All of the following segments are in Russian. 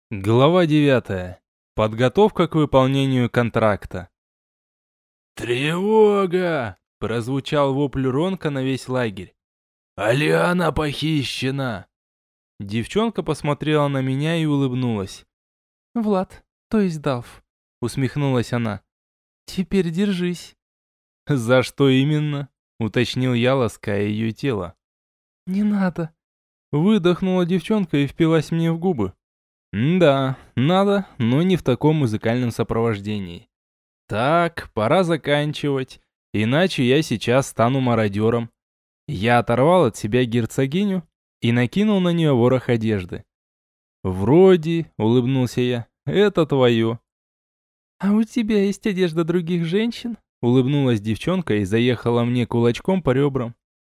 Глава 9. Подготовка к выполнению контракта. «Тревога!» – прозвучал вопль Ронка на весь лагерь. «Алиана похищена!» Девчонка посмотрела на меня и улыбнулась. «Влад, то есть Далф», — усмехнулась она. «Теперь держись». «За что именно?» – уточнил я, лаская ее тело. «Не надо». Выдохнула девчонка и впилась мне в губы. Да, надо, но не в таком музыкальном сопровождении. Так, пора заканчивать, иначе я сейчас стану мародером. Я оторвал от себя герцогиню и накинул на нее ворох одежды. «Вроде», — улыбнулся я, — «это твое». «А у тебя есть одежда других женщин?» Улыбнулась девчонка и заехала мне кулачком по ребрам.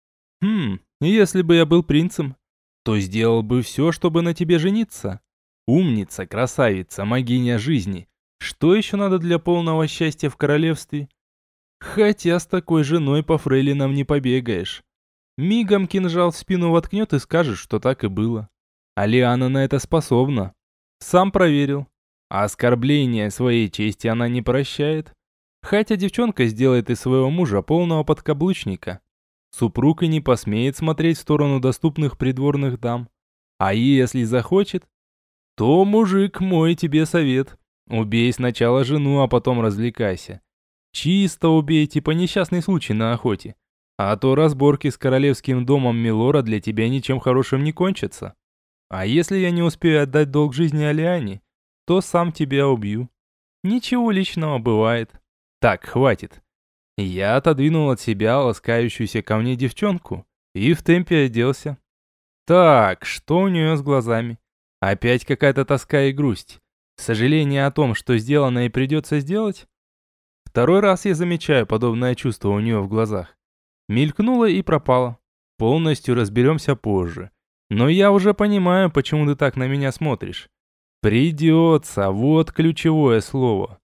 Если бы я был принцем, то сделал бы все, чтобы на тебе жениться. Умница, красавица, могиня жизни. Что еще надо для полного счастья в королевстве? Хотя с такой женой по фрейлинам не побегаешь. Мигом кинжал в спину воткнет и скажет, что так и было. А Лиана на это способна. Сам проверил. А оскорбления своей чести она не прощает. Хотя девчонка сделает из своего мужа полного подкаблучника. Супруг и не посмеет смотреть в сторону доступных придворных дам. А если захочет, то, мужик, мой тебе совет. Убей сначала жену, а потом развлекайся. Чисто убей, типа несчастный случай на охоте. А то разборки с королевским домом Милора для тебя ничем хорошим не кончатся. А если я не успею отдать долг жизни Алиане, то сам тебя убью. Ничего личного бывает. Так, хватит. Я отодвинул от себя ласкающуюся ко мне девчонку и в темпе оделся. Так, что у нее с глазами? Опять какая-то тоска и грусть. Сожаление о том, что сделано и придется сделать? Второй раз я замечаю подобное чувство у нее в глазах. Мелькнуло и пропало. Полностью разберемся позже. Но я уже понимаю, почему ты так на меня смотришь. Придется, вот ключевое слово.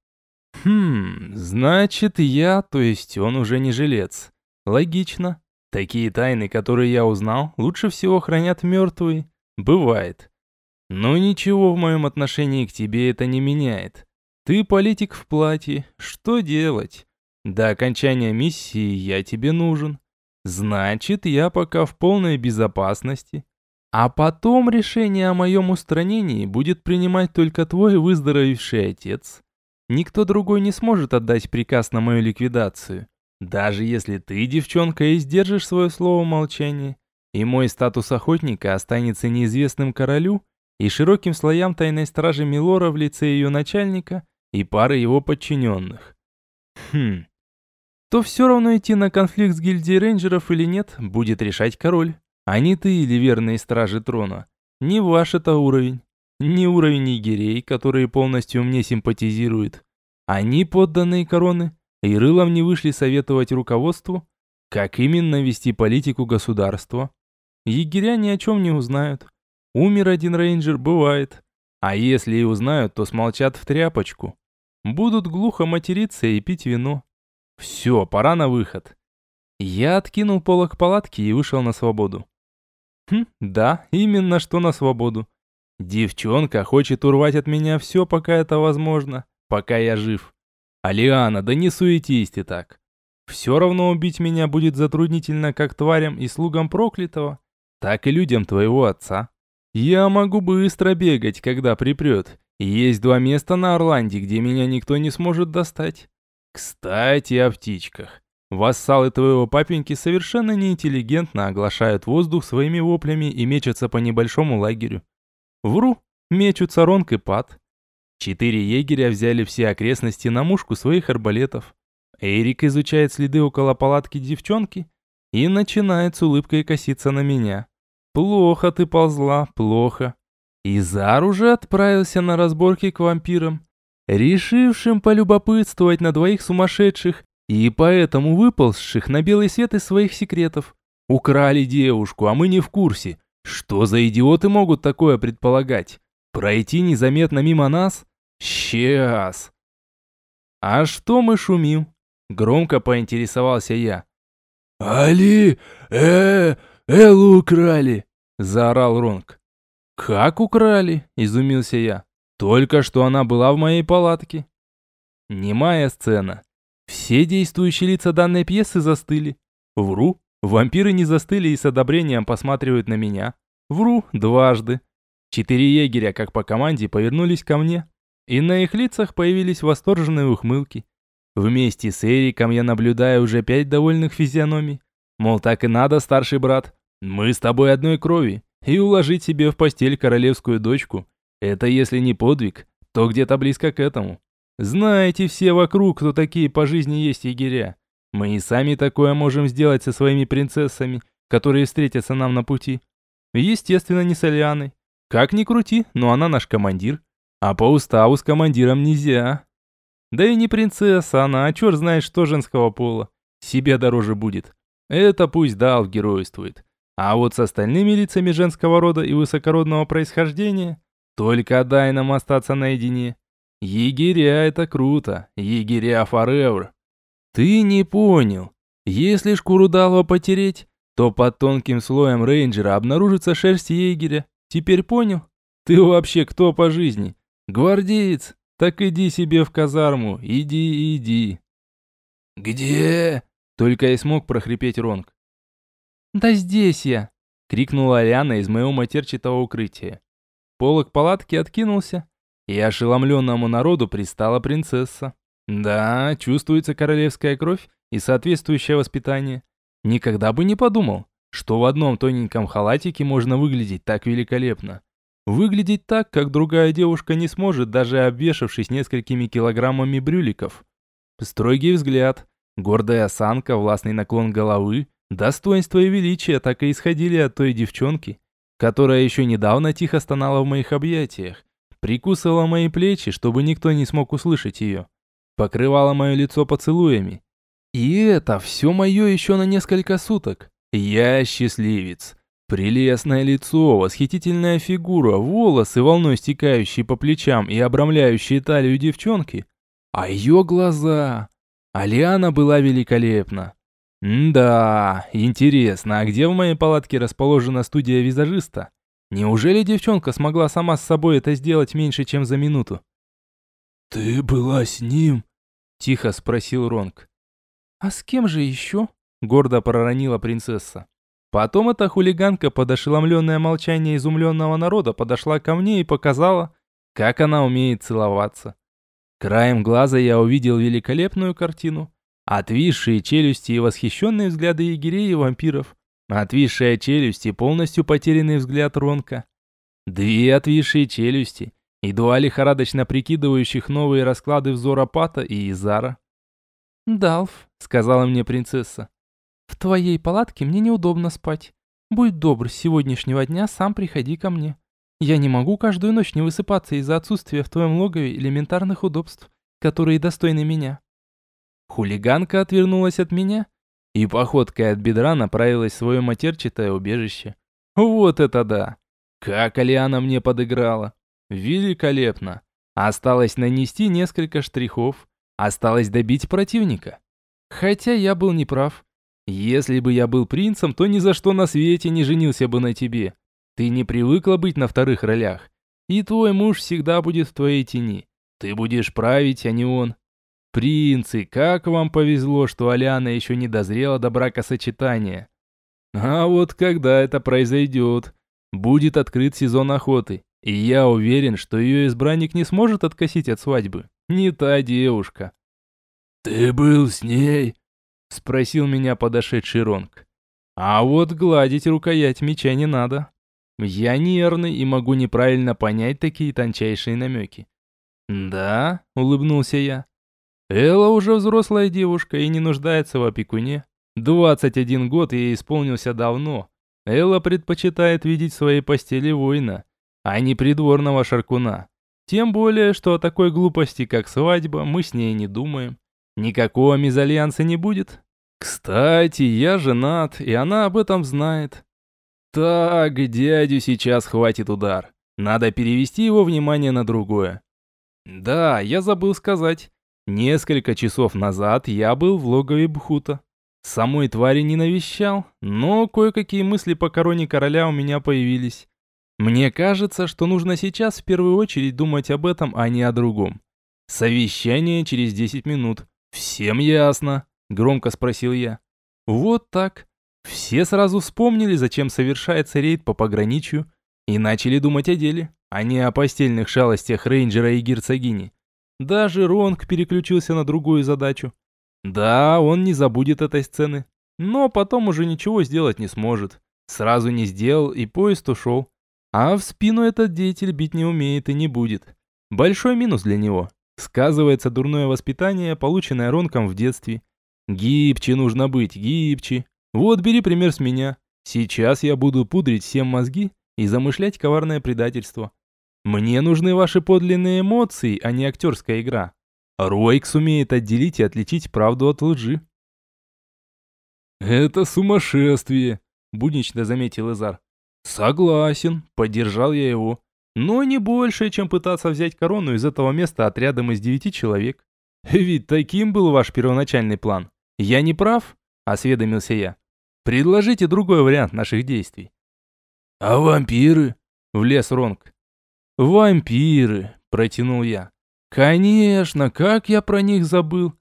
Значит я, то есть он уже не жилец. Логично. Такие тайны, которые я узнал, лучше всего хранят мертвые. Бывает. Но ничего в моем отношении к тебе это не меняет. Ты политик в платье, что делать? До окончания миссии я тебе нужен. Значит, я пока в полной безопасности. А потом решение о моем устранении будет принимать только твой выздоровевший отец. Никто другой не сможет отдать приказ на мою ликвидацию. Даже если ты, девчонка, и сдержишь свое слово молчания, и мой статус охотника останется неизвестным королю, и широким слоям тайной стражи Милора в лице ее начальника и пары его подчиненных. То все равно идти на конфликт с гильдией рейнджеров или нет, будет решать король, а не ты или верные стражи трона. Не ваш это уровень, не уровень егерей, которые полностью мне симпатизируют. Они подданные короны, и рылом не вышли советовать руководству, как именно вести политику государства. Егеря ни о чем не узнают. Умер один рейнджер, бывает. А если и узнают, то смолчат в тряпочку. Будут глухо материться и пить вино. Все, пора на выход. Я откинул полог палатки и вышел на свободу. Да, именно что на свободу. Девчонка хочет урвать от меня все, пока это возможно, пока я жив. Алиана, да не суетись ты так. Все равно убить меня будет затруднительно как тварям и слугам проклятого, так и людям твоего отца. Я могу быстро бегать, когда припрет. И есть 2 места на Орланде, где меня никто не сможет достать. Кстати, о птичках. Вассалы твоего папеньки совершенно неинтеллигентно оглашают воздух своими воплями и мечутся по небольшому лагерю. Вру, мечутся Ронк и Пат. 4 егеря взяли все окрестности на мушку своих арбалетов. Эрик изучает следы около палатки девчонки и начинает с улыбкой коситься на меня. Плохо ты ползла, плохо. Изар уже отправился на разборки к вампирам, решившим полюбопытствовать на 2 сумасшедших и поэтому выползших на белый свет из своих секретов. Украли девушку, а мы не в курсе. Что за идиоты могут такое предполагать? Пройти незаметно мимо нас? Сейчас. А что мы шумим? Громко поинтересовался я. «Али, Эллу украли!» – заорал Ронг. «Как украли?» – изумился я. Только что она была в моей палатке. Немая сцена. Все действующие лица данной пьесы застыли. Вру. Вампиры не застыли и с одобрением посматривают на меня. Вру дважды. 4 егеря, как по команде, повернулись ко мне. И на их лицах появились восторженные ухмылки. Вместе с Эриком я наблюдаю уже 5 довольных физиономий. Мол, так и надо, старший брат. Мы с тобой одной крови. И уложить себе в постель королевскую дочку. Это если не подвиг, то где-то близко к этому. Знаете все вокруг, кто такие по жизни есть егеря. Мы и сами такое можем сделать со своими принцессами, которые встретятся нам на пути. Естественно, не с Алианой. Как ни крути, но она наш командир. А по уставу с командиром нельзя. Да и не принцесса она, а черт знает что женского пола. Себе дороже будет. Это пусть Далф геройствует. А вот с остальными лицами женского рода и высокородного происхождения только дай нам остаться наедине. Егеря это круто. Егеря forever. Ты не понял. Если шкуру Далва потереть, то под тонким слоем рейнджера обнаружится шерсть егеря. Теперь понял? Ты вообще кто по жизни? Гвардеец? Так иди себе в казарму. Иди, иди. Где? Только и смог прохрипеть Ронг. «Да здесь я!» — крикнула Алиана из моего матерчатого укрытия. Полог палатки откинулся, и ошеломленному народу пристала принцесса. Да, чувствуется королевская кровь и соответствующее воспитание. Никогда бы не подумал, что в одном тоненьком халатике можно выглядеть так великолепно. Выглядеть так, как другая девушка не сможет, даже обвешавшись несколькими килограммами брюликов. Строгий взгляд, гордая осанка, властный наклон головы, достоинство и величие так и исходили от той девчонки, которая еще недавно тихо стонала в моих объятиях, прикусывала мои плечи, чтобы никто не смог услышать ее, покрывала мое лицо поцелуями. И это все мое еще на несколько суток. Я счастливец. Прелестное лицо, восхитительная фигура, волосы, волной стекающие по плечам и обрамляющие талию девчонки. А ее глаза... Алиана была великолепна. Да, интересно, а где в моей палатке расположена студия визажиста? Неужели девчонка смогла сама с собой это сделать меньше, чем за минуту? «Ты была с ним?» – тихо спросил Ронг. «А с кем же еще?» – гордо проронила принцесса. Потом эта хулиганка под ошеломленное молчание изумленного народа подошла ко мне и показала, как она умеет целоваться. Краем глаза я увидел великолепную картину. Отвисшие челюсти и восхищенные взгляды егерей и вампиров. Отвисшая челюсть и полностью потерянный взгляд Ронка. 2 отвисшие челюсти и 2 лихорадочно прикидывающих новые расклады взора Пата и Изара. «Далф», — сказала мне принцесса, — «в твоей палатке мне неудобно спать. Будь добр, с сегодняшнего дня сам приходи ко мне. Я не могу каждую ночь не высыпаться из-за отсутствия в твоем логове элементарных удобств, которые достойны меня». Хулиганка отвернулась от меня и походкой от бедра направилась в свое матерчатое убежище. Вот это да! Как Алиана мне подыграла! Великолепно! Осталось нанести несколько штрихов, осталось добить противника. Хотя я был неправ. Если бы я был принцем, то ни за что на свете не женился бы на тебе. Ты не привыкла быть на вторых ролях. И твой муж всегда будет в твоей тени. Ты будешь править, а не он. Принцы, как вам повезло, что Алиана еще не дозрела до бракосочетания. А вот когда это произойдет, будет открыт сезон охоты, и я уверен, что ее избранник не сможет откосить от свадьбы. Не та девушка. «Ты был с ней?» – спросил меня подошедший Ронг. А вот гладить рукоять меча не надо. Я нервный и могу неправильно понять такие тончайшие намеки. «Да», – улыбнулся я. Элла уже взрослая девушка и не нуждается в опекуне. 21 год ей исполнился давно. Элла предпочитает видеть в своей постели воина, а не придворного шаркуна. Тем более, что о такой глупости, как свадьба, мы с ней не думаем. Никакого мезальянса не будет. Кстати, я женат, и она об этом знает. Так, дядю сейчас хватит удар. Надо перевести его внимание на другое. Да, я забыл сказать. Несколько часов назад я был в логове Бхута. Самой твари не навещал, но кое-какие мысли по короне короля у меня появились. Мне кажется, что нужно сейчас в первую очередь думать об этом, а не о другом. Совещание через 10 минут. Всем ясно? Громко спросил я. Вот так. Все сразу вспомнили, зачем совершается рейд по пограничью, и начали думать о деле, а не о постельных шалостях рейнджера и герцогини. Даже Ронг переключился на другую задачу. Да, он не забудет этой сцены, но потом уже ничего сделать не сможет. Сразу не сделал, и поезд ушел. А в спину этот деятель бить не умеет и не будет. Большой минус для него. Сказывается дурное воспитание, полученное Ронком в детстве. Гибче нужно быть, гибче. Вот бери пример с меня. Сейчас я буду пудрить всем мозги и замышлять коварное предательство. Мне нужны ваши подлинные эмоции, а не актерская игра. Ройк сумеет отделить и отличить правду от лжи. «Это сумасшествие», – буднично заметил Изар. «Согласен», – поддержал я его. «Но не больше, чем пытаться взять корону из этого места отрядом из 9 человек. Ведь таким был ваш первоначальный план. Я не прав?» – осведомился я. «Предложите другой вариант наших действий». «А вампиры?» – влез Ронг. «Вампиры», – протянул я. «Конечно, как я про них забыл.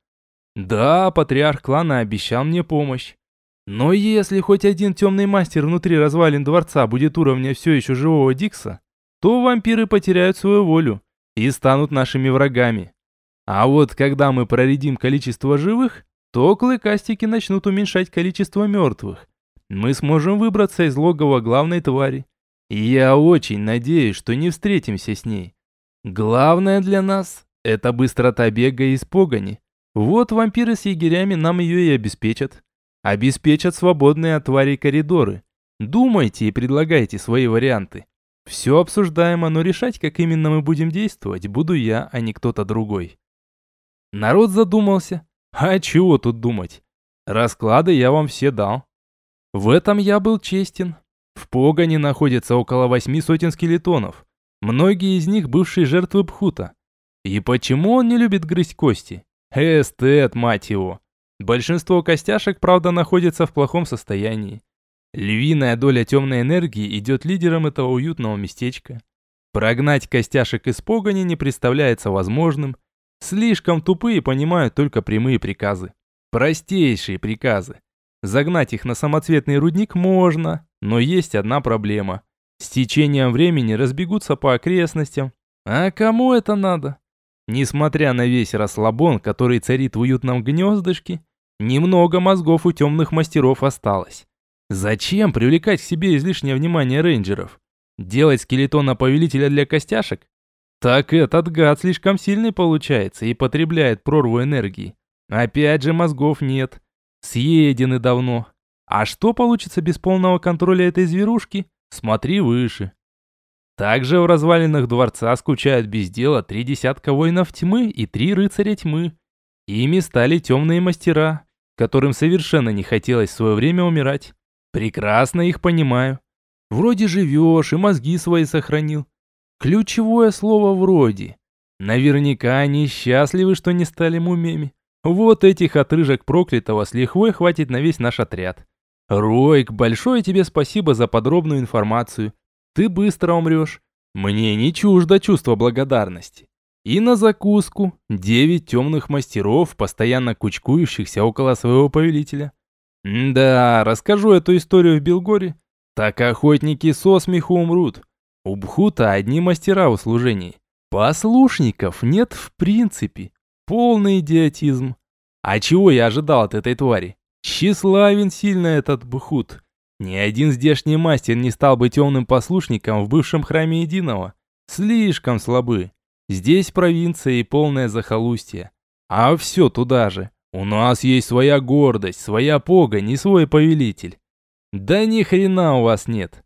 Да, патриарх клана обещал мне помощь. Но если хоть один темный мастер внутри развалин дворца будет уровня все еще живого Дикса, то вампиры потеряют свою волю и станут нашими врагами. А вот когда мы проредим количество живых, то клыкастики начнут уменьшать количество мертвых. Мы сможем выбраться из логова главной твари. И я очень надеюсь, что не встретимся с ней. Главное для нас – это быстрота бега из погони. Вот вампиры с егерями нам ее и обеспечат. Обеспечат свободные от тварей коридоры. Думайте и предлагайте свои варианты. Все обсуждаемо, но решать, как именно мы будем действовать, буду я, а не кто-то другой». Народ задумался. А чего тут думать? Расклады я вам все дал. В этом я был честен. В погоне находится около 8 сотен скелетонов. Многие из них бывшие жертвы Пхута. И почему он не любит грызть кости? Эстет, мать его. Большинство костяшек, правда, находится в плохом состоянии. Львиная доля темной энергии идет лидером этого уютного местечка. Прогнать костяшек из погони не представляется возможным. Слишком тупые понимают только прямые приказы. Простейшие приказы. Загнать их на самоцветный рудник можно, но есть одна проблема. С течением времени разбегутся по окрестностям. А кому это надо? Несмотря на весь расслабон, который царит в уютном гнездышке, немного мозгов у темных мастеров осталось. Зачем привлекать к себе излишнее внимание рейнджеров? Делать скелетона повелителя для костяшек? Так этот гад слишком сильный получается и потребляет прорву энергии. Опять же мозгов нет. Съедены давно. А что получится без полного контроля этой зверушки? Смотри выше. Также в развалинах дворца скучают без дела 3 десятка воинов тьмы и 3 рыцаря тьмы. Ими стали темные мастера, которым совершенно не хотелось в свое время умирать. Прекрасно их понимаю. Вроде живешь и мозги свои сохранил. Ключевое слово «вроде». Наверняка они счастливы, что не стали мумиями. Вот этих отрыжек проклятого с лихвой хватит на весь наш отряд. Ройк, большое тебе спасибо за подробную информацию. Ты быстро умрешь. Мне не чуждо чувство благодарности. И на закуску 9 темных мастеров, постоянно кучкующихся около своего повелителя. Да, расскажу эту историю в Белгоре. Так охотники со смеху умрут. У Бхута одни мастера в услужении. Послушников нет в принципе. Полный идиотизм. А чего я ожидал от этой твари? Тщеславен сильно этот Бхут. Ни один здешний мастер не стал бы темным послушником в бывшем храме Единого. Слишком слабы. Здесь провинция и полное захолустье. А все туда же. У нас есть своя гордость, своя погонь и свой повелитель. Да ни хрена у вас нет.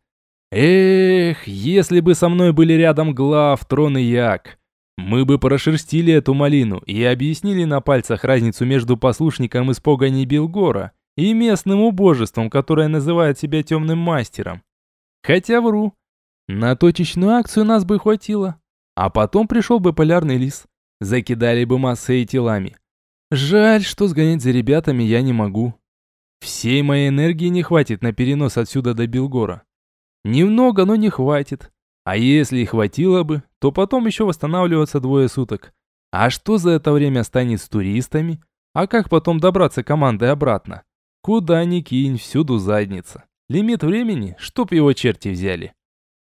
Эх, если бы со мной были рядом глав, трон и як. Мы бы прошерстили эту малину и объяснили на пальцах разницу между послушником из погони Белгора и местным убожеством, которое называет себя темным мастером. Хотя вру. На точечную акцию нас бы хватило. А потом пришел бы полярный лис. Закидали бы массой телами. Жаль, что сгонять за ребятами я не могу. Всей моей энергии не хватит на перенос отсюда до Белгора. Немного, но не хватит. А если и хватило бы, то потом еще восстанавливаться 2 суток. А что за это время станет с туристами? А как потом добраться командой обратно? Куда ни кинь, всюду задница. Лимит времени, чтоб его черти взяли.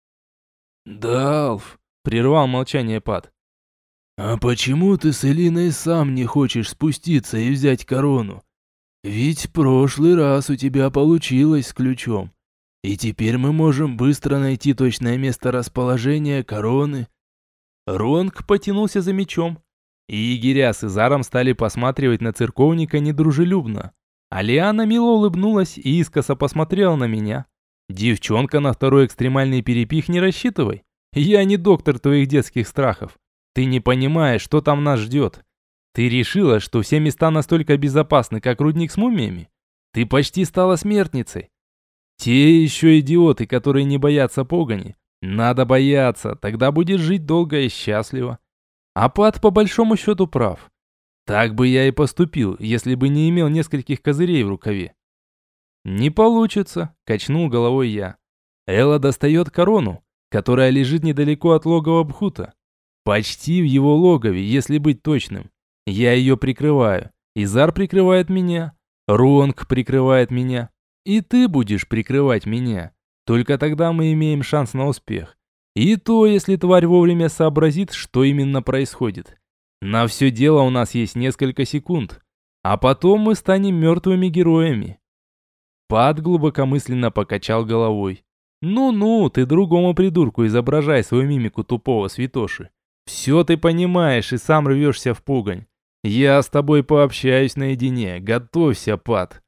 «Далф», — прервал молчание Пат. «А почему ты с Элиной сам не хочешь спуститься и взять корону? Ведь в прошлый раз у тебя получилось с ключом. И теперь мы можем быстро найти точное место расположения короны». Ронг потянулся за мечом, и егеря с Изаром стали посматривать на церковника недружелюбно. А Лиана мило улыбнулась и искоса посмотрела на меня. «Девчонка, на второй экстремальный перепих не рассчитывай. Я не доктор твоих детских страхов. Ты не понимаешь, что там нас ждет. Ты решила, что все места настолько безопасны, как рудник с мумиями? Ты почти стала смертницей. Те еще идиоты, которые не боятся погони. Надо бояться, тогда будешь жить долго и счастливо». А Пат по большому счету прав. Так бы я и поступил, если бы не имел нескольких козырей в рукаве. «Не получится», — качнул головой я. Элла достает корону, которая лежит недалеко от логова Бхута. Почти в его логове, если быть точным. Я ее прикрываю. Изар прикрывает меня. Ронг прикрывает меня. И ты будешь прикрывать меня. Только тогда мы имеем шанс на успех. И то, если тварь вовремя сообразит, что именно происходит. На все дело у нас есть несколько секунд. А потом мы станем мертвыми героями. Пат глубокомысленно покачал головой. «Ну-ну, ты другому придурку изображай свою мимику тупого святоши. Все ты понимаешь и сам рвешься в погонь. Я с тобой пообщаюсь наедине, готовься, Пат».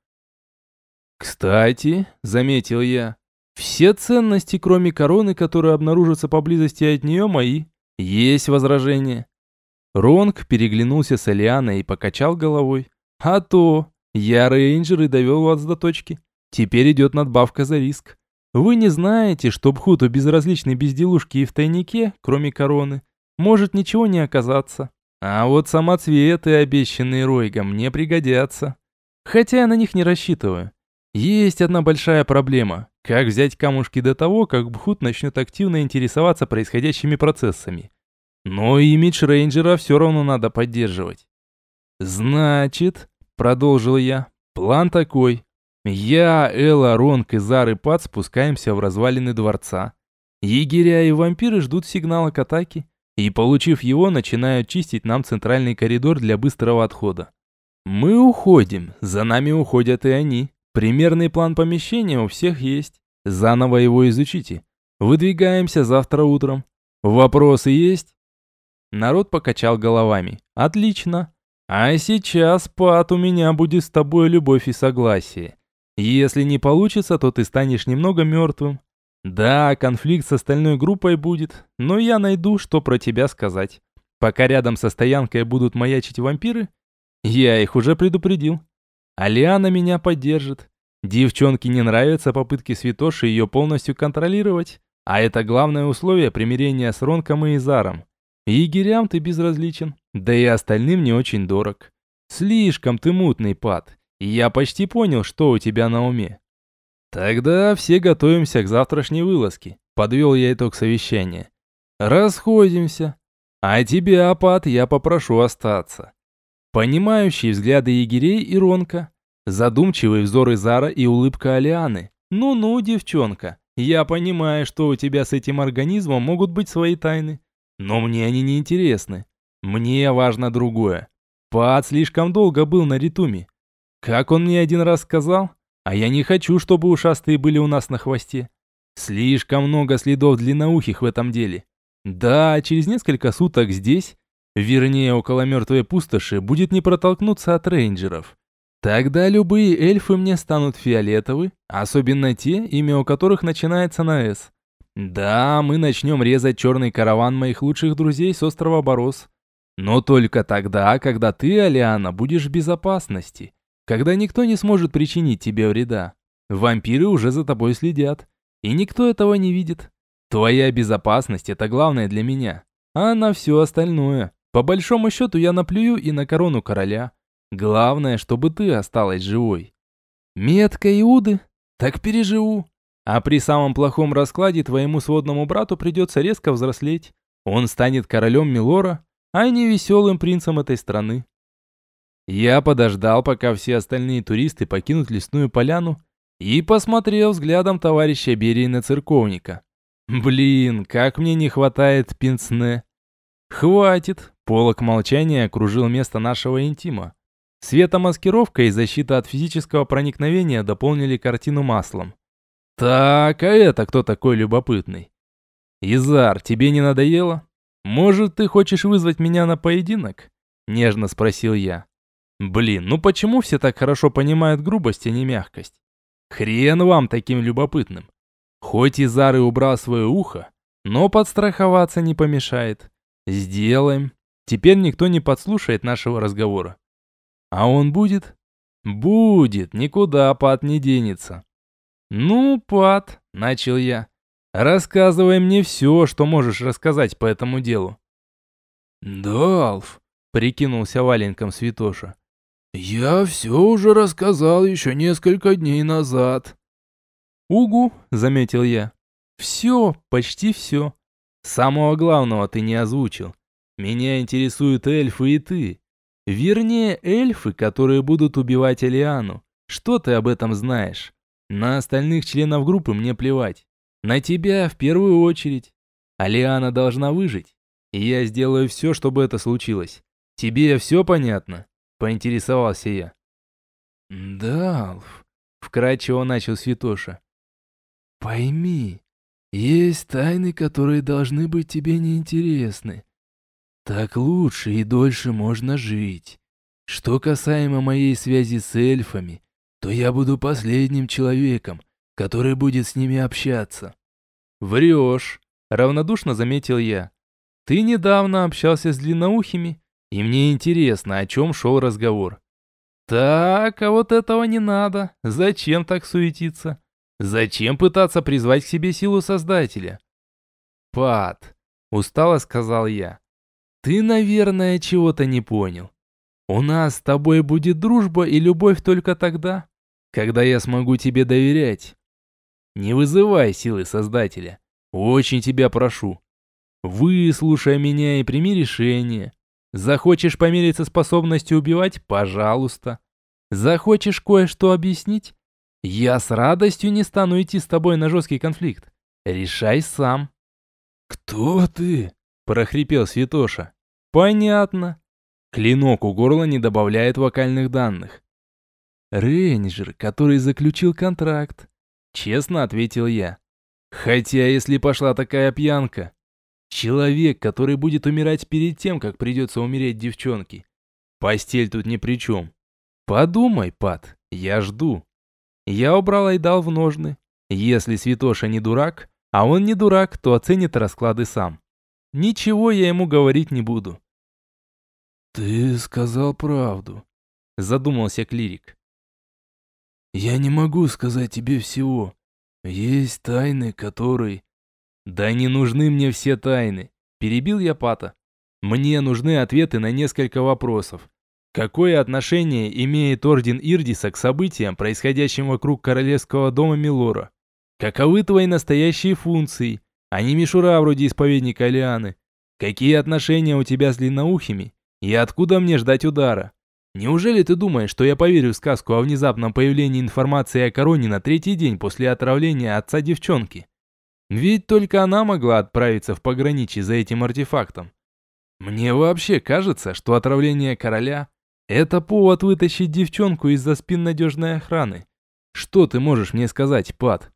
«Кстати», — заметил я, — «все ценности, кроме короны, которые обнаружатся поблизости от нее, мои. Есть возражения?» Ронг переглянулся с Элианой и покачал головой. «А то, я рейнджер и довел вас до точки. Теперь идет надбавка за риск. Вы не знаете, что Бхуту безразличны безделушки и в тайнике, кроме короны, может ничего не оказаться. А вот самоцветы, обещанные Ройгом, мне пригодятся. Хотя я на них не рассчитываю. Есть одна большая проблема. Как взять камушки до того, как Бхут начнет активно интересоваться происходящими процессами. Но имидж рейнджера все равно надо поддерживать. «Значит», — продолжил я, — «план такой. Я, Элла, Ронг, Изар и Пат спускаемся в развалины дворца. Егеря и вампиры ждут сигнала к атаке, и, получив его, начинают чистить нам центральный коридор для быстрого отхода. Мы уходим, за нами уходят и они. Примерный план помещения у всех есть. Заново его изучите. Выдвигаемся завтра утром. Вопросы есть?» Народ покачал головами. «Отлично. А сейчас, Пат, у меня будет с тобой любовь и согласие. Если не получится, то ты станешь немного мертвым. Да, конфликт с остальной группой будет, но я найду, что про тебя сказать. Пока рядом со стоянкой будут маячить вампиры, я их уже предупредил. Алиана меня поддержит. Девчонке не нравятся попытки святоши ее полностью контролировать, а это главное условие примирения с Ронком и Изаром. Егерям ты безразличен, да и остальным не очень дорог. Слишком ты мутный, Пат. И я почти понял, что у тебя на уме. Тогда все готовимся к завтрашней вылазке. Подвел я итог совещания. Расходимся. А тебя, Пат, я попрошу остаться. Понимающие взгляды егерей и Ронка. Задумчивый взор Изара и улыбка Алианы. Ну-ну, девчонка, я понимаю, что у тебя с этим организмом могут быть свои тайны. Но мне они не интересны. Мне важно другое. Пат слишком долго был на Ритуме. Как он мне один раз сказал, а я не хочу, чтобы ушастые были у нас на хвосте. Слишком много следов длинноухих в этом деле. Да, через несколько суток здесь, вернее около мертвой пустоши, будет не протолкнуться от рейнджеров. Тогда любые эльфы мне станут фиолетовы, особенно те, имя у которых начинается на «С». Да, мы начнем резать черный караван моих лучших друзей с острова Борос. Но только тогда, когда ты, Алиана, будешь в безопасности. Когда никто не сможет причинить тебе вреда. Вампиры уже за тобой следят. И никто этого не видит. Твоя безопасность – это главное для меня. А на все остальное. По большому счету я наплюю и на корону короля. Главное, чтобы ты осталась живой. Метка Иуды? Так переживу. А при самом плохом раскладе твоему сводному брату придется резко взрослеть. Он станет королем Милора, а не веселым принцем этой страны. Я подождал, пока все остальные туристы покинут лесную поляну, и посмотрел взглядом товарища Берии на церковника. Блин, как мне не хватает пенсне. Хватит. Полог молчания окружил место нашего интима. Светомаскировка и защита от физического проникновения дополнили картину маслом. Так, а это кто такой любопытный? Изар, тебе не надоело? Может, ты хочешь вызвать меня на поединок? Нежно спросил я. Блин, ну почему все так хорошо понимают грубость, а не мягкость? Хрен вам таким любопытным. Хоть Изар и убрал свое ухо, но подстраховаться не помешает. Сделаем. Теперь никто не подслушает нашего разговора. А он будет? Будет, никуда Пат не денется. Ну, Пат, начал я. Рассказывай мне все, что можешь рассказать по этому делу. Далф, Прикинулся валенком святоша. я все уже рассказал еще несколько дней назад. Угу, заметил я. Все, почти все. Самого главного ты не озвучил. Меня интересуют эльфы и ты. Вернее, эльфы, которые будут убивать Элиану. Что ты об этом знаешь? На остальных членов группы мне плевать. На тебя в первую очередь. Алиана должна выжить. И я сделаю все, чтобы это случилось. Тебе все понятно? Поинтересовался я. Далф, Вкратчиво начал святоша. пойми, есть тайны, которые должны быть тебе неинтересны. Так лучше и дольше можно жить. Что касаемо моей связи с эльфами, то я буду последним человеком, который будет с ними общаться. Врешь, равнодушно заметил я. Ты недавно общался с длинноухими, и мне интересно, о чем шел разговор. Так, а вот этого не надо. Зачем так суетиться? Зачем пытаться призвать к себе силу Создателя? Пат, устало сказал я. Ты, наверное, чего-то не понял. У нас с тобой будет дружба и любовь только тогда, когда я смогу тебе доверять. Не вызывай силы Создателя. Очень тебя прошу. Выслушай меня и прими решение. Захочешь помериться способностью убивать? Пожалуйста. Захочешь кое-что объяснить? Я с радостью не стану идти с тобой на жесткий конфликт. Решай сам. «Кто ты?» – прохрипел святоша. Понятно. Клинок у горла не добавляет вокальных данных. Рейнджер, который заключил контракт. Честно ответил я. Хотя, если пошла такая пьянка. Человек, который будет умирать перед тем, как придется умереть девчонке. Постель тут ни при чем. Подумай, Пат, я жду. Я убрал Айдал в ножны. Если святоша не дурак, а он не дурак, то оценит расклады сам. Ничего я ему говорить не буду. «Ты сказал правду», — задумался клирик. «Я не могу сказать тебе всего. Есть тайны, которые...» «Да не нужны мне все тайны», — перебил я Пата. «Мне нужны ответы на несколько вопросов. Какое отношение имеет Орден Ирдиса к событиям, происходящим вокруг королевского дома Милора? Каковы твои настоящие функции, а не мишура вроде исповедника Алианы? Какие отношения у тебя с длинноухими? И откуда мне ждать удара? Неужели ты думаешь, что я поверю в сказку о внезапном появлении информации о короне на третий день после отравления отца девчонки? Ведь только она могла отправиться в пограничье за этим артефактом. Мне вообще кажется, что отравление короля – это повод вытащить девчонку из-за спин надежной охраны. Что ты можешь мне сказать, Пат?»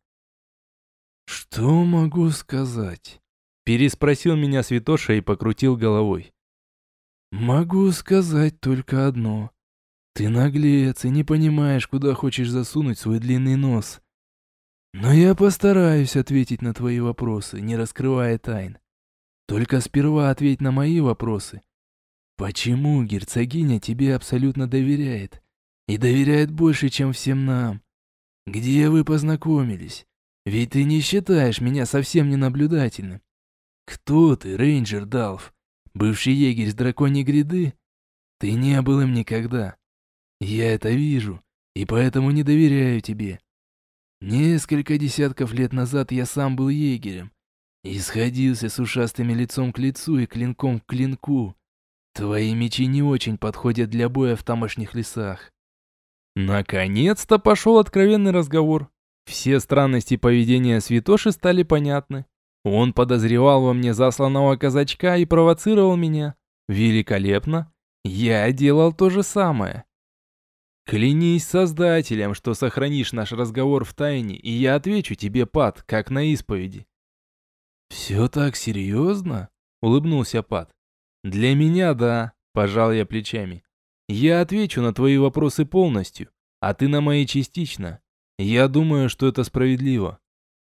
«Что могу сказать?» – переспросил меня святоша и покрутил головой. «Могу сказать только одно. Ты наглец и не понимаешь, куда хочешь засунуть свой длинный нос. Но я постараюсь ответить на твои вопросы, не раскрывая тайн. Только сперва ответь на мои вопросы. Почему герцогиня тебе абсолютно доверяет? И доверяет больше, чем всем нам? Где вы познакомились? Ведь ты не считаешь меня совсем ненаблюдательным. Кто ты, рейнджер Далф? Бывший егерь с драконьей гряды? Ты не был им никогда. Я это вижу, и поэтому не доверяю тебе. Несколько десятков лет назад я сам был егерем и сходился с ушастыми лицом к лицу и клинком к клинку. Твои мечи не очень подходят для боя в тамошних лесах. Наконец-то пошел откровенный разговор. Все странности поведения святоши стали понятны. Он подозревал во мне засланного казачка и провоцировал меня. Великолепно. Я делал то же самое. Клянись Создателем, что сохранишь наш разговор в тайне, и я отвечу тебе, Пат, как на исповеди. «Все так серьезно?» — улыбнулся Пат. «Для меня да», — пожал я плечами. «Я отвечу на твои вопросы полностью, а ты на мои частично. Я думаю, что это справедливо».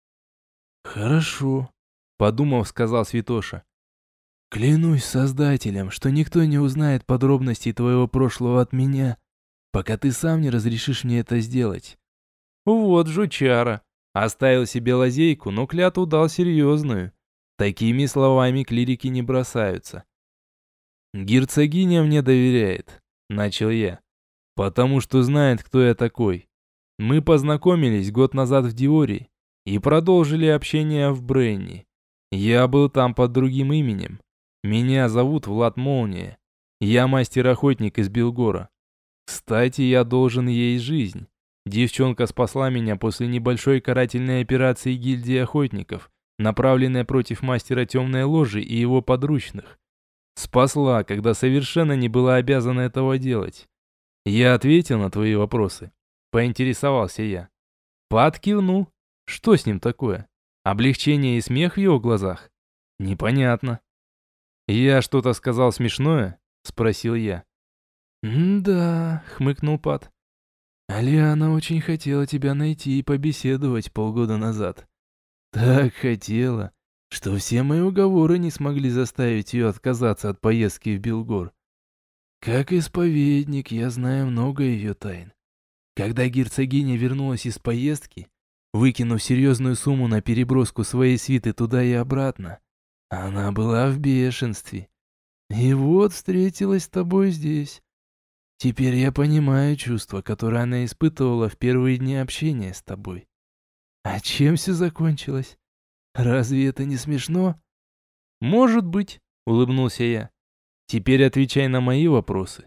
«Хорошо», — подумав, сказал святоша. «Клянусь Создателем, что никто не узнает подробностей твоего прошлого от меня, пока ты сам не разрешишь мне это сделать». Вот жучара. Оставил себе лазейку, но клятву дал серьезную. Такими словами клирики не бросаются. «Герцогиня мне доверяет», — начал я, «потому что знает, кто я такой. Мы познакомились год назад в Диоре и продолжили общение в Бренни. Я был там под другим именем. Меня зовут Влад Молния. Я мастер-охотник из Белгора. Кстати, я должен ей жизнь. Девчонка спасла меня после небольшой карательной операции гильдии охотников, направленной против мастера темной ложи и его подручных. Спасла, когда совершенно не была обязана этого делать. Я ответил на твои вопросы. Поинтересовался я. Пат кивнул. Что с ним такое? Облегчение и смех в его глазах? Непонятно. «Я что-то сказал смешное?» — спросил я. «Да», — хмыкнул Пат. «Алиана очень хотела тебя найти и побеседовать полгода назад. Так хотела, что все мои уговоры не смогли заставить ее отказаться от поездки в Белгор. Как исповедник, я знаю много ее тайн. Когда герцогиня вернулась из поездки, выкинув серьезную сумму на переброску своей свиты туда и обратно, она была в бешенстве. И вот встретилась с тобой здесь. Теперь я понимаю чувства, которые она испытывала в первые дни общения с тобой. А чем все закончилось? Разве это не смешно?» «Может быть», — улыбнулся я. «Теперь отвечай на мои вопросы».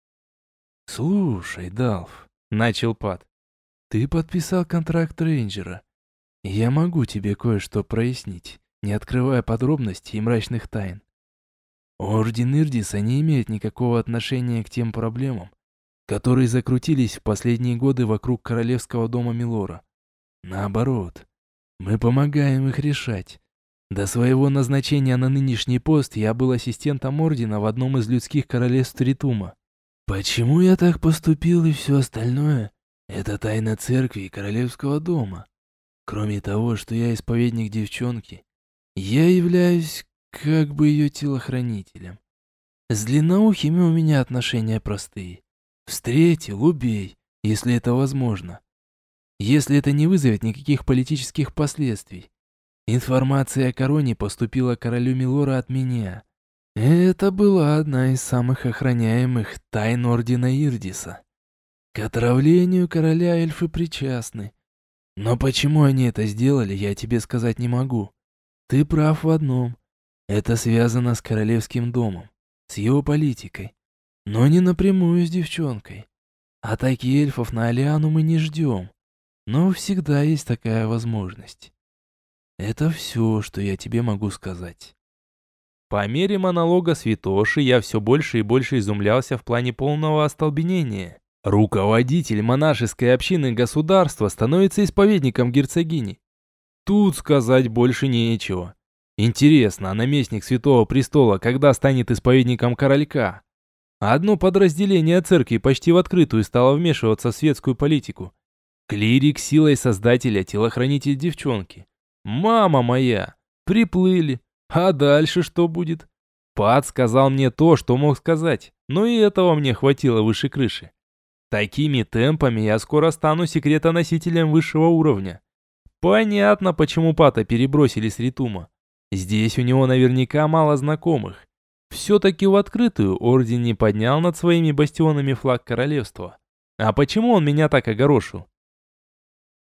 «Слушай, Далф», — начал Пат, — «ты подписал контракт рейнджера. Я могу тебе кое-что прояснить, не открывая подробностей и мрачных тайн. Орден Ирдиса не имеет никакого отношения к тем проблемам, которые закрутились в последние годы вокруг королевского дома Милора. Наоборот, мы помогаем их решать. До своего назначения на нынешний пост я был ассистентом Ордена в одном из людских королевств Ритума. Почему я так поступил и все остальное — это тайна церкви и королевского дома. Кроме того, что я исповедник девчонки, я являюсь как бы ее телохранителем. С длинноухими у меня отношения простые. Встретил — убей, если это возможно. Если это не вызовет никаких политических последствий. Информация о короне поступила королю Милора от меня. Это была одна из самых охраняемых тайн Ордена Ирдиса. К отравлению короля эльфы причастны. Но почему они это сделали, я тебе сказать не могу. Ты прав в одном. Это связано с королевским домом, с его политикой. Но не напрямую с девчонкой. Атаки эльфов на Алиану мы не ждем. Но всегда есть такая возможность. Это все, что я тебе могу сказать. По мере монолога святоши я все больше и больше изумлялся в плане полного остолбенения. Руководитель монашеской общины государства становится исповедником герцогини. Тут сказать больше нечего. Интересно, а наместник Святого Престола когда станет исповедником королька? Одно подразделение церкви почти в открытую стало вмешиваться в светскую политику. Клирик силой Создателя, телохранитель девчонки. Мама моя! Приплыли. А дальше что будет? Пат сказал мне то, что мог сказать, но и этого мне хватило выше крыши. Такими темпами я скоро стану секретоносителем высшего уровня. Понятно, почему Пата перебросили с Ритума. Здесь у него наверняка мало знакомых. Все-таки в открытую Орден не поднял над своими бастионами флаг королевства. А почему он меня так огорошил?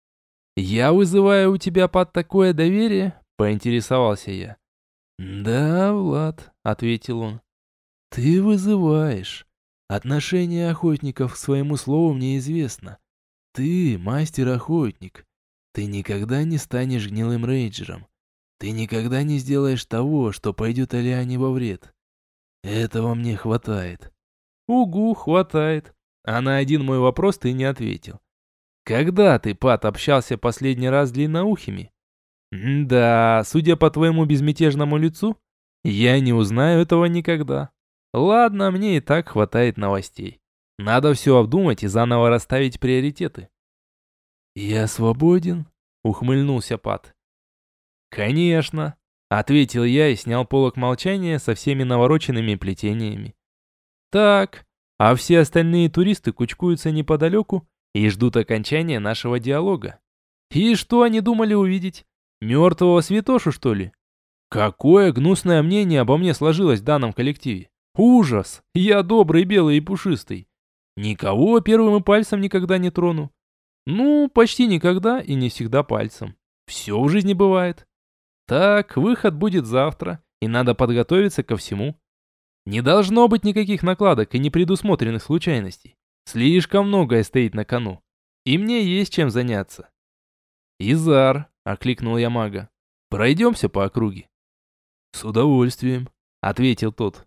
«Я вызываю у тебя под такое доверие?» – поинтересовался я. «Да, Влад», — ответил он, — «ты вызываешь. Отношение охотников к своему слову мне известно. Ты мастер-охотник. Ты никогда не станешь гнилым рейнджером. Ты никогда не сделаешь того, что пойдет Алиане во вред. Этого мне хватает». «Угу, хватает. А на один мой вопрос ты не ответил. Когда ты, Пат, общался последний раз с длинноухими?» «Да, судя по твоему безмятежному лицу, я не узнаю этого никогда. Ладно, мне и так хватает новостей. Надо все обдумать и заново расставить приоритеты». «Я свободен?» — ухмыльнулся Пат. «Конечно», — ответил я и снял полог молчания со всеми навороченными плетениями. «Так, а все остальные туристы кучкуются неподалеку и ждут окончания нашего диалога. И что они думали увидеть? Мертвого святошу, что ли? Какое гнусное мнение обо мне сложилось в данном коллективе. Ужас! Я добрый, белый и пушистый. Никого первым и пальцем никогда не трону. Ну, почти никогда и не всегда пальцем. Все в жизни бывает. Так, выход будет завтра, и надо подготовиться ко всему. Не должно быть никаких накладок и непредусмотренных случайностей. Слишком многое стоит на кону. И мне есть чем заняться. «Изар», — окликнул я мага, — «пройдемся по округе». «С удовольствием», — ответил тот.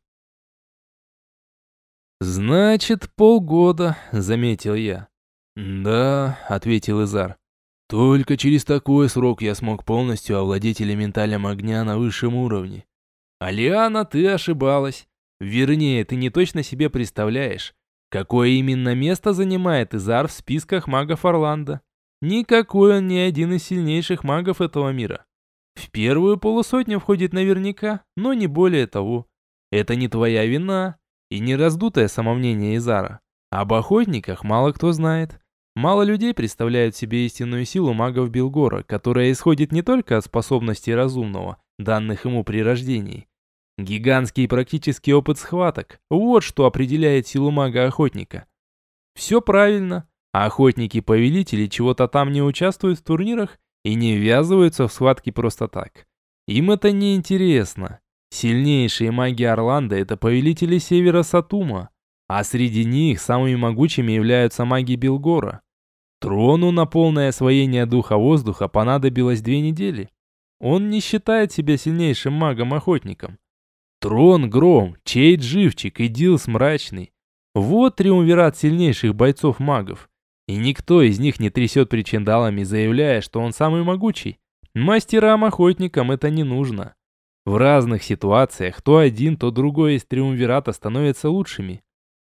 «Значит, полгода», — заметил я. «Да», — ответил Изар. «Только через такой срок я смог полностью овладеть элементалем огня на высшем уровне». «Алиана, ты ошибалась. Вернее, ты не точно себе представляешь, какое именно место занимает Изар в списках магов Орландо. Никакой он не один из сильнейших магов этого мира. В первую полусотню входит наверняка, но не более того. Это не твоя вина и не раздутое самомнение Изара. Об охотниках мало кто знает. Мало людей представляют себе истинную силу магов Белгора, которая исходит не только от способностей разумного, данных ему при рождении. Гигантский практический опыт схваток – вот что определяет силу мага-охотника. Все правильно. Охотники-повелители чего-то там не участвуют в турнирах и не ввязываются в схватки просто так. Им это не интересно. Сильнейшие маги Орландо – это повелители Севера Сатума, а среди них самыми могучими являются маги Белгора. Трону на полное освоение духа воздуха понадобилось 2 недели. Он не считает себя сильнейшим магом-охотником. Трон Гром, Чейд Живчик и Дилс Мрачный. Вот триумвират сильнейших бойцов-магов. И никто из них не трясет причиндалами, заявляя, что он самый могучий. Мастерам-охотникам это не нужно. В разных ситуациях то один, то другой из триумвирата становятся лучшими.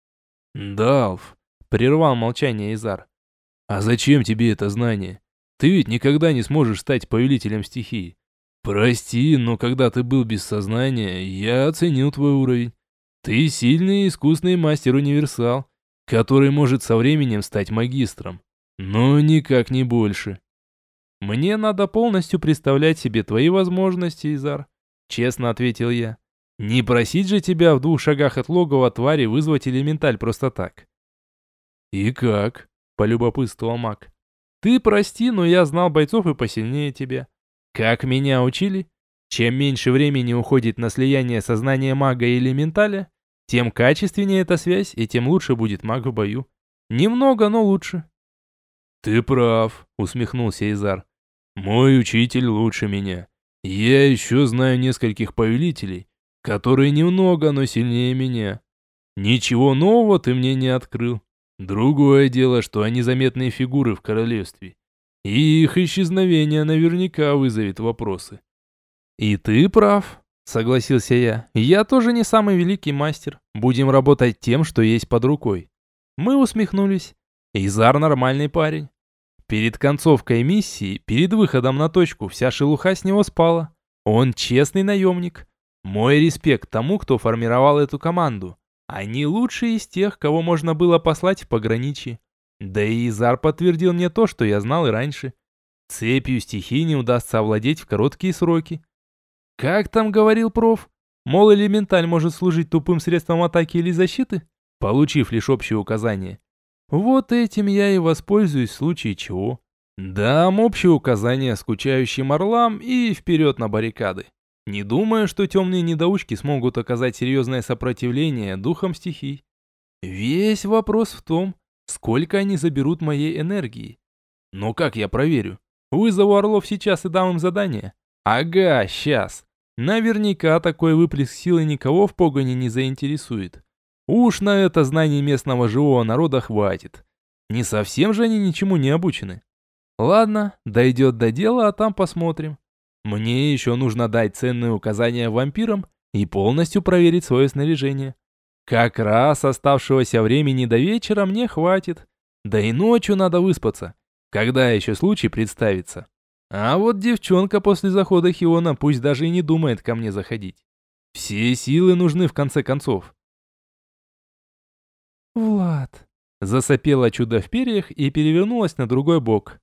«Далф», — прервал молчание Изар. «А зачем тебе это знание? Ты ведь никогда не сможешь стать повелителем стихии. Прости, но когда ты был без сознания, я оценил твой уровень. Ты сильный и искусный мастер-универсал, который может со временем стать магистром, но никак не больше». «Мне надо полностью представлять себе твои возможности, Изар», — честно ответил я. «Не просить же тебя в 2 шагах от логова твари вызвать элементаль просто так». «И как?» — полюбопытствовал маг. «Ты прости, но я знал бойцов и посильнее тебя. Как меня учили? Чем меньше времени уходит на слияние сознания мага и элементаля, тем качественнее эта связь и тем лучше будет маг в бою. Немного, но лучше». «Ты прав», — усмехнулся Изар. «Мой учитель лучше меня. Я еще знаю нескольких повелителей, которые немного, но сильнее меня. Ничего нового ты мне не открыл. Другое дело, что они заметные фигуры в королевстве. И их исчезновение наверняка вызовет вопросы». «И ты прав», — согласился я. «Я тоже не самый великий мастер. Будем работать тем, что есть под рукой». Мы усмехнулись. Изар нормальный парень. Перед концовкой миссии, перед выходом на точку, вся шелуха с него спала. Он честный наемник. Мой респект тому, кто формировал эту команду. Они лучшие из тех, кого можно было послать в пограничье. Да и Изар подтвердил мне то, что я знал и раньше. Цепью стихий не удастся овладеть в короткие сроки. Как там говорил проф? Мол, элементаль может служить тупым средством атаки или защиты, получив лишь общие указания. Вот этим я и воспользуюсь в случае чего. Дам общие указания скучающим орлам и вперед на баррикады. Не думаю, что темные недоучки смогут оказать серьезное сопротивление духам стихий. Весь вопрос в том, сколько они заберут моей энергии. Но как я проверю? Вызову орлов сейчас и дам им задание? Ага, сейчас. Наверняка такой выплеск силы никого в погоне не заинтересует. Уж на это знание местного живого народа хватит. Не совсем же они ничему не обучены. Ладно, дойдет до дела, а там посмотрим. Мне еще нужно дать ценные указания вампирам и полностью проверить свое снаряжение. Как раз оставшегося времени до вечера мне хватит. Да и ночью надо выспаться. Когда еще случай представится? А вот девчонка после захода Хиона пусть даже и не думает ко мне заходить. Все силы нужны в конце концов. «Влад», — засопело чудо в перьях и перевернулась на другой бок.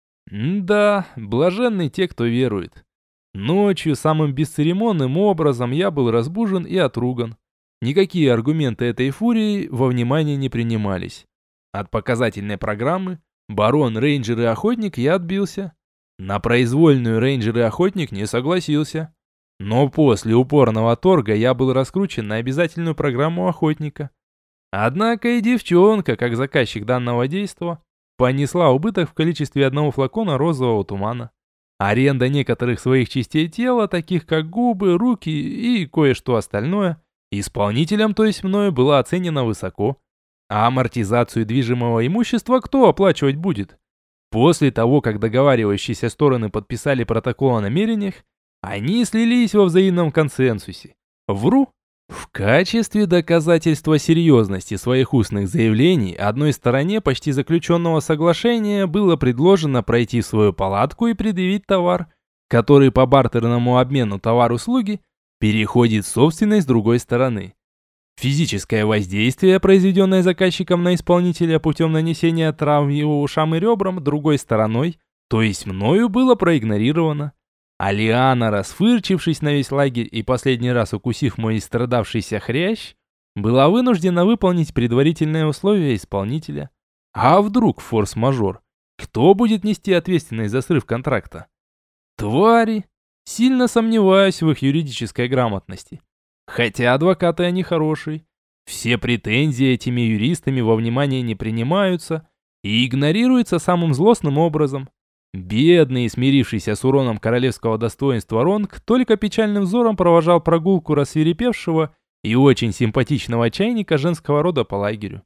Да, блаженны те, кто верует. Ночью самым бесцеремонным образом я был разбужен и отруган. Никакие аргументы этой фурии во внимание не принимались. От показательной программы «Барон, рейнджер и охотник» я отбился. На произвольную рейнджер и охотник не согласился. Но после упорного торга я был раскручен на обязательную программу охотника. Однако и девчонка, как заказчик данного действа, понесла убыток в количестве одного флакона розового тумана. Аренда некоторых своих частей тела, таких как губы, руки и кое-что остальное, исполнителем, то есть мною, была оценена высоко. А амортизацию движимого имущества кто оплачивать будет? После того, как договаривающиеся стороны подписали протокол о намерениях, они слились во взаимном консенсусе. Вру? В качестве доказательства серьезности своих устных заявлений одной стороне почти заключенного соглашения было предложено пройти в свою палатку и предъявить товар, который по бартерному обмену товар-услуги переходит в собственность другой стороны. Физическое воздействие, произведенное заказчиком на исполнителя путем нанесения травм его ушам и ребрам другой стороной, то есть мною, было проигнорировано. А Лиана, расфырчившись на весь лагерь и последний раз укусив мой истрадавшийся хрящ, была вынуждена выполнить предварительные условия исполнителя. А вдруг форс-мажор? Кто будет нести ответственность за срыв контракта? Твари! Сильно сомневаюсь в их юридической грамотности. Хотя адвокаты они хорошие. Все претензии этими юристами во внимание не принимаются и игнорируются самым злостным образом. Бедный и смирившийся с уроном королевского достоинства Ронг только печальным взором провожал прогулку рассвирепевшего и очень симпатичного чайника женского рода по лагерю.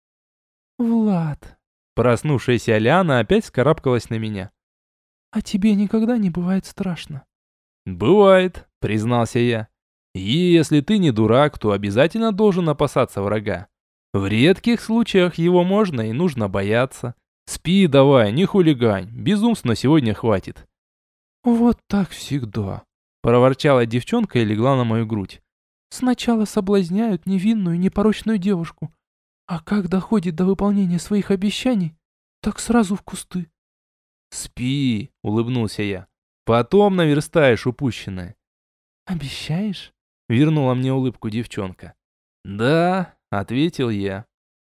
«Влад», Проснувшаяся Лиана опять вскарабкалась на меня. «а тебе никогда не бывает страшно?» «Бывает», — признался я. «И если ты не дурак, то обязательно должен опасаться врага. В редких случаях его можно и нужно бояться. Спи давай, не хулигань, безумств на сегодня хватит». «Вот так всегда», — проворчала девчонка и легла на мою грудь. «сначала соблазняют невинную, непорочную девушку, а как доходит до выполнения своих обещаний, так сразу в кусты». «Спи», — улыбнулся я. «Потом наверстаешь упущенное». «Обещаешь?» — вернула мне улыбку девчонка. «Да», — ответил я.